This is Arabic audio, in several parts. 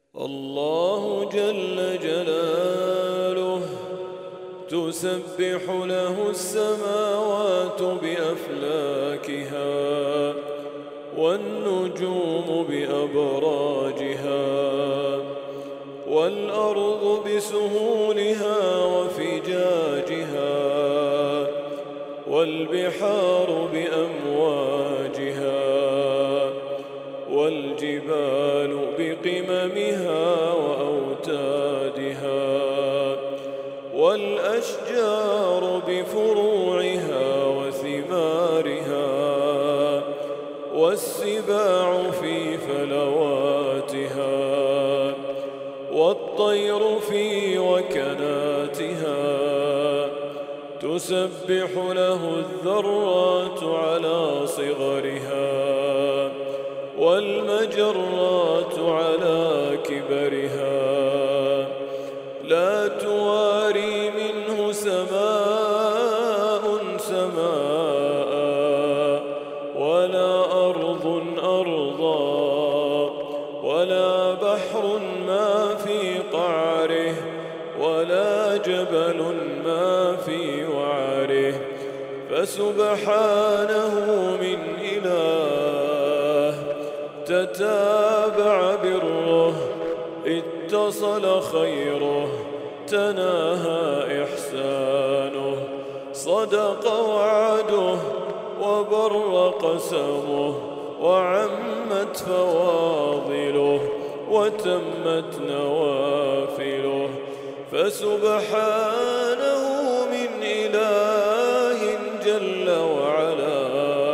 الله جل جلاله تسبح له السماوات بأفلاكها والنجوم بأبراجها والأرض بسهولها وفجاجها والبحار بأمواجها والجبال بقممها وأوتادها والأشجار بفروعها وثمارها والسباع في فلواتها والطير في وكناتها تسبح له الذرات على صغرها والمجرات على كبرها لا تواري منه سماء سماء ولا أرض أرضا ولا بحر ما في قعره ولا جبل ما في وعره فسبحانه من إله تتابع بره اتصل خيره تناهى إحسانه صدق وعده وبر قسمه وعمت فواضله وتمت نوافله فسبحانه من إله جل وعلا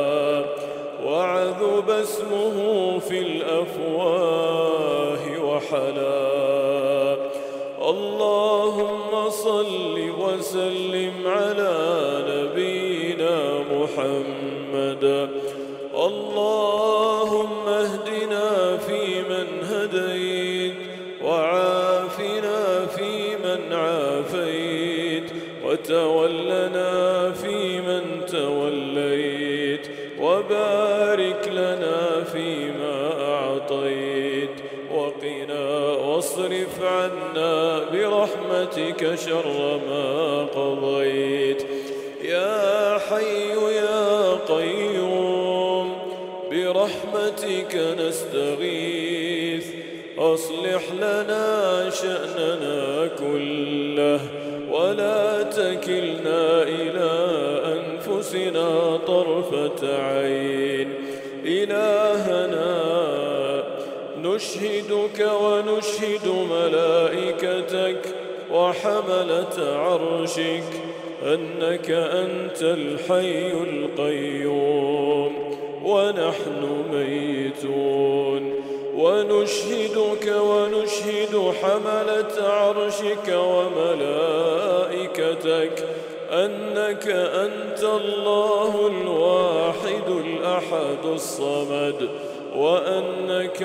وعذب اسمه في الأفواه وحلا اللهم صل وسلم على نبينا محمد اللهم اهدنا فيمن هديت وعافنا فيمن عافيت وتولنا فيمن توليت وبارك لنا فيما أعطيت وقنا واصرف عنا برحمتك شر ما قضيت يا حي يا قيوم برحمتك نستغيث أصلح لنا شأننا كله ولا تكلنا إلى أنفسنا طرفة عين إلهنا نشهدك ونشهد ملائكتك وحملة عرشك أنك أنت الحي القيوم ونحن ميتون ونشهدك ونشهد حملة عرشك وملائكتك أنك أنت الله الواحد الأحد الصمد وأنك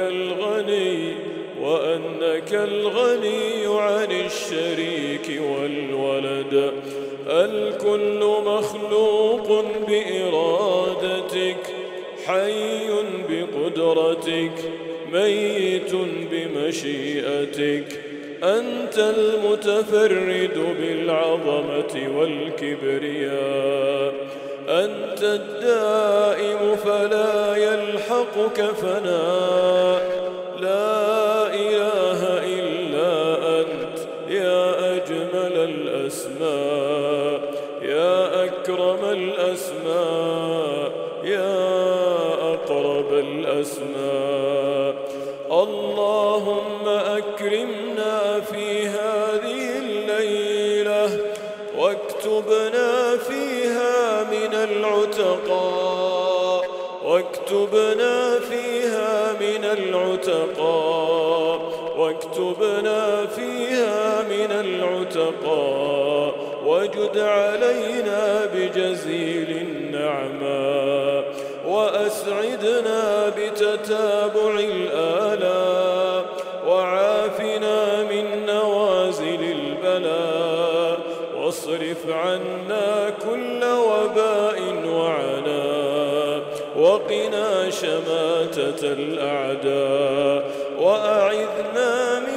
الغني عن الشريك والولد الكل مخلوق بإرادتك حي بقدرتك ميت بمشيئتك أنت المتفرد بالعظمة والكبرياء أنت الدائم فلا يلحقك فناء لا إله إلا أنت يا أجمل الأسماء يا أكرم الأسماء يا أقرب الأسماء اللهم أكرمنا في هذه الليلة واكتبنا فيها من العتقاء واكتبنا فيها من العتقاء واكتبنا فيها من العتقاء وجد علينا بجزيل النعماء وأسعدنا بتتابع الآلاء وعافنا من نوازل البلاء واصرف عنا كل وباء وعناء وقنا شماتة الأعداء وأعذنا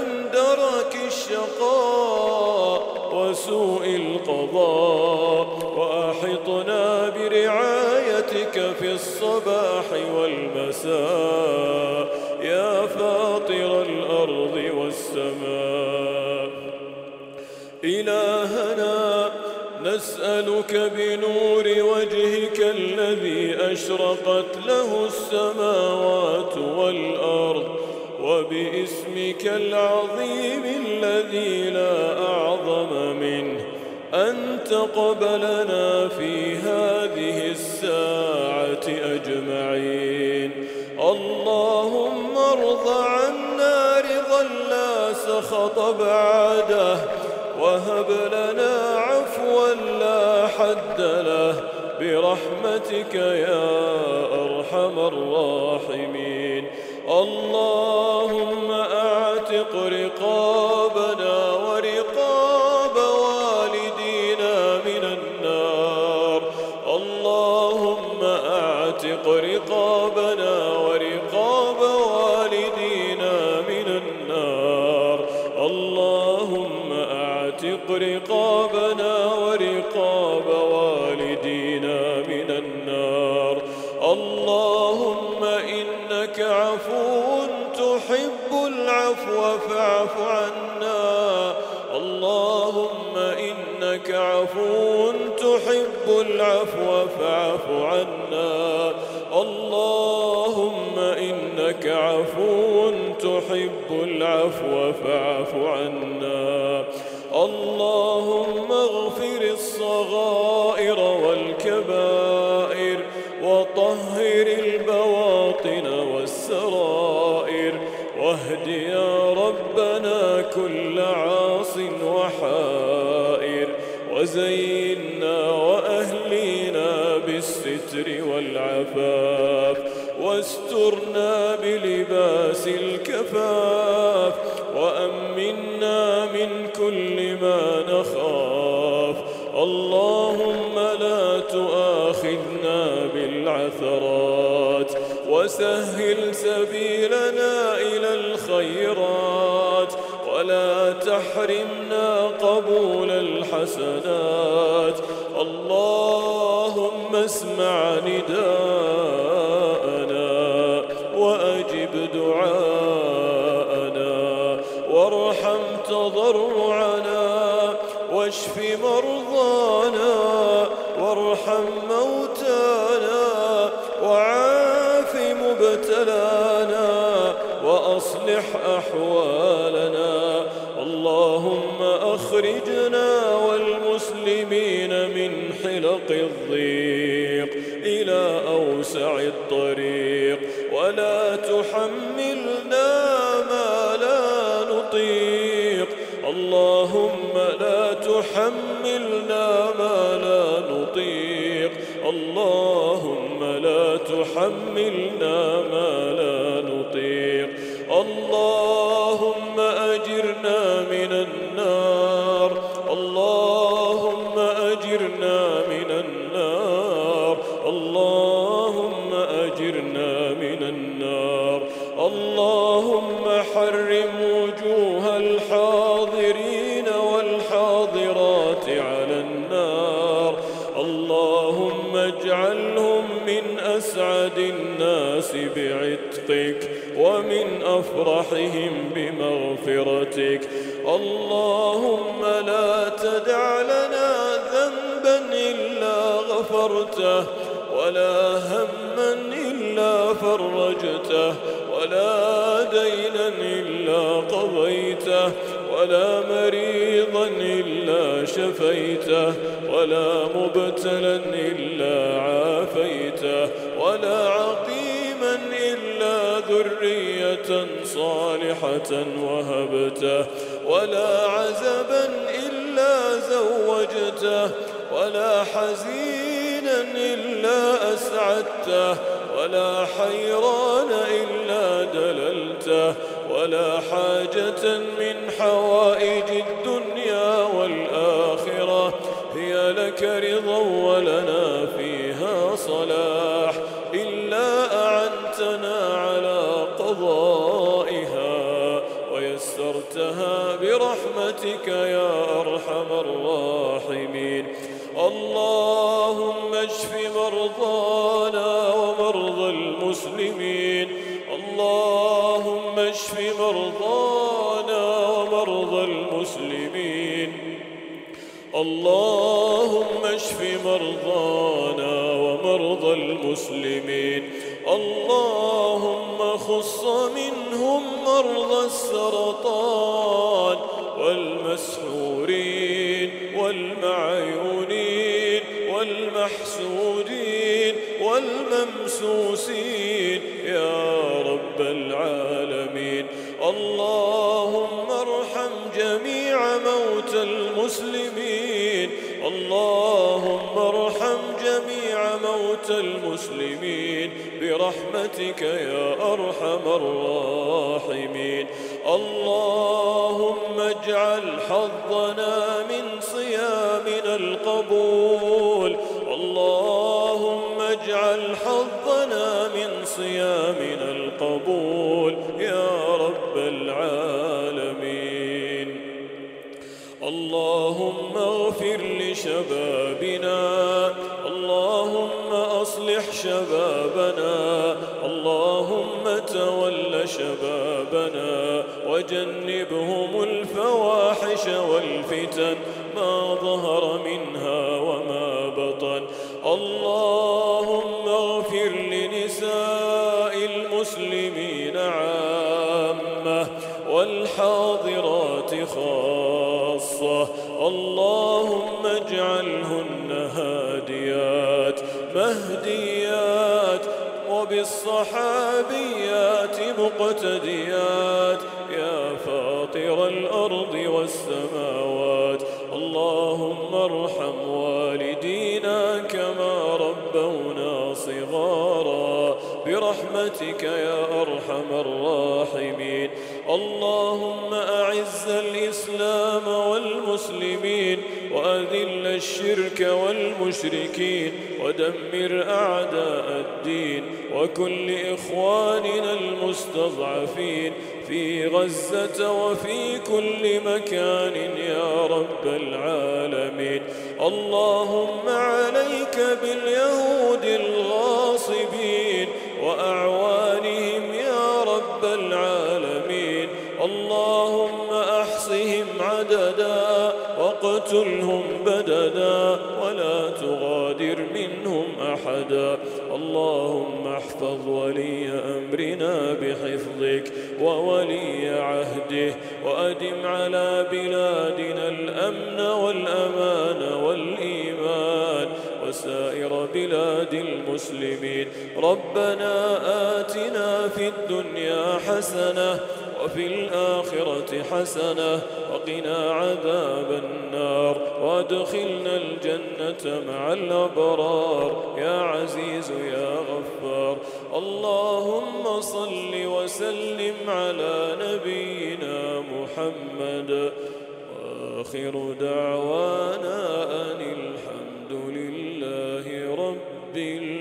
الشقاء وسوء القضاء، وأحطنا برعايتك في الصباح والمساء يا فاطر الأرض والسماء. إلهنا نسألك بنور وجهك الذي أشرقت له السماوات والأرض، وباسمك العظيم الذي لا أعظم منه، أن تقبلنا في هذه الساعة أجمعين. اللهم ارض عنا رضا لا سخط بعده، وهب لنا عفوا لا حد له، برحمتك يا أرحم الراحمين. اللهم أعتق رقابنا ورقاب والدينا من النار. اللهم أعتق رقابنا ورقاب والدينا من النار. اللهم أعتق رقابنا ورقاب والدينا من النار. اللهم إنك عفو تحب العفو فاعف عنا. اللهم إنك عفو تحب العفو فاعف عنا. اللهم إنك عفو تحب العفو فاعف عنا. اللهم اغفر الصغائر والكبائر، وطهر البواطن والسرائر، واهد يا ربنا كل عاص وحائر، وزينا وأهلينا بالستر والعفاف، واسترنا بلباس الكفاف، وأمنا من كل ما نخاف. اللهم لا تؤاخذنا بالعثرات، وسهل سبيلنا إلى الخيرات، ولا تحرمنا قبول الحسنات. اللهم اسمع نداءنا وأجب دعاءنا، وارحم تضرعنا، واشف مرضانا، وارحم موتانا، وعاف مبتلانا، وأصلح أحوالنا. اللهم أخرجنا والمسلمين من حلق الضيق إلى أوسع الطريق، ولا تحملنا ما لا نطيق. اللهم لا تحملنا ما لا نطيق. اللهم لا تحملنا ما لا نطيق. اللهم أجرنا من النار. اللهم أجرنا من النار. اللهم أجرنا من النار. اللهم حرم وجوه الحاضرين والحاضرات على النار. اللهم اجعلهم من أسعد الناس بعتقك، ومن أفرحهم بمغفرتك. اللهم لا تدع لنا ذنبا إلا غفرته، ولا هما إلا فرجته، ولا دينا إلا قضيته، ولا مريضا إلا شفيته، ولا مبتلا إلا عافيته، ولا عقيما إلا ذرية صالحة وهبته، ولا عزبا إلا زوجته، ولا حزينا إلا أسعدته، ولا حيران إلا دللته، ولا حاجة من حوائج الدنيا والآخرة هي لك رضا ولنا فيها صلاح إلا أعنتنا على قضائها ويسرتها برحمتك يا أرحم الراحمين. اللهم اشف مرضانا ومرضى المسلمين. اللهم اشف مرضانا ومرضى المسلمين. اللهم اشف مرضانا ومرضى المسلمين. اللهم خص منهم مرضى السرطان والمسحورين والمعيونين والمحسودين والممسوسين يا رب العالمين. اللهم ارحم جميع موتى المسلمين. اللهم ارحم جميع موتى المسلمين برحمتك يا أرحم الراحمين. اللهم اجعل حظنا من صيامنا القبول. اللهم اجعل حظنا من صيامنا القبول يا رب العالمين. اللهم اغفر لشبابنا. اللهم أصلح شبابنا. اللهم تول شبابنا وجنبهم الفواحش والفتن ما ظهر منها وما بطن. اللهم اغفر لنساء المسلمين عامة والحاضرات خاصة. اللهم اجعلهن هاديات مهديات وبالصحابيات مقتديات يا فاطر الأرض والسماوات. اللهم ارحم والدينا كما ربونا صغارا برحمتك يا أرحم الراحمين. اللهم أعز الإسلام والمسلمين وأذل الشرك والمشركين ودمر أعداء الدين وكل إخواننا المستضعفين في غزة وفي كل مكان يا رب العالمين. اللهم عليك باليهود الغاصبين وأعوانهم يا رب العالمين. اللهم أحصهم عددا واقتلهم بددا ولا تغادر منهم أحدا. اللهم احفظ ولي أمرنا بحفظك وولي عهده وأدم على بلادنا الأمن والأمان والإيمان وسائر بلاد المسلمين. ربنا آتنا في الدنيا حسنة وفي الآخرة حسنة وقنا عذاب النار وادخلنا الجنة مع الأبرار يا عزيز يا غفار. اللهم صل وسلم على نبينا محمد وآخر دعوانا أن الحمد لله رب العالمين.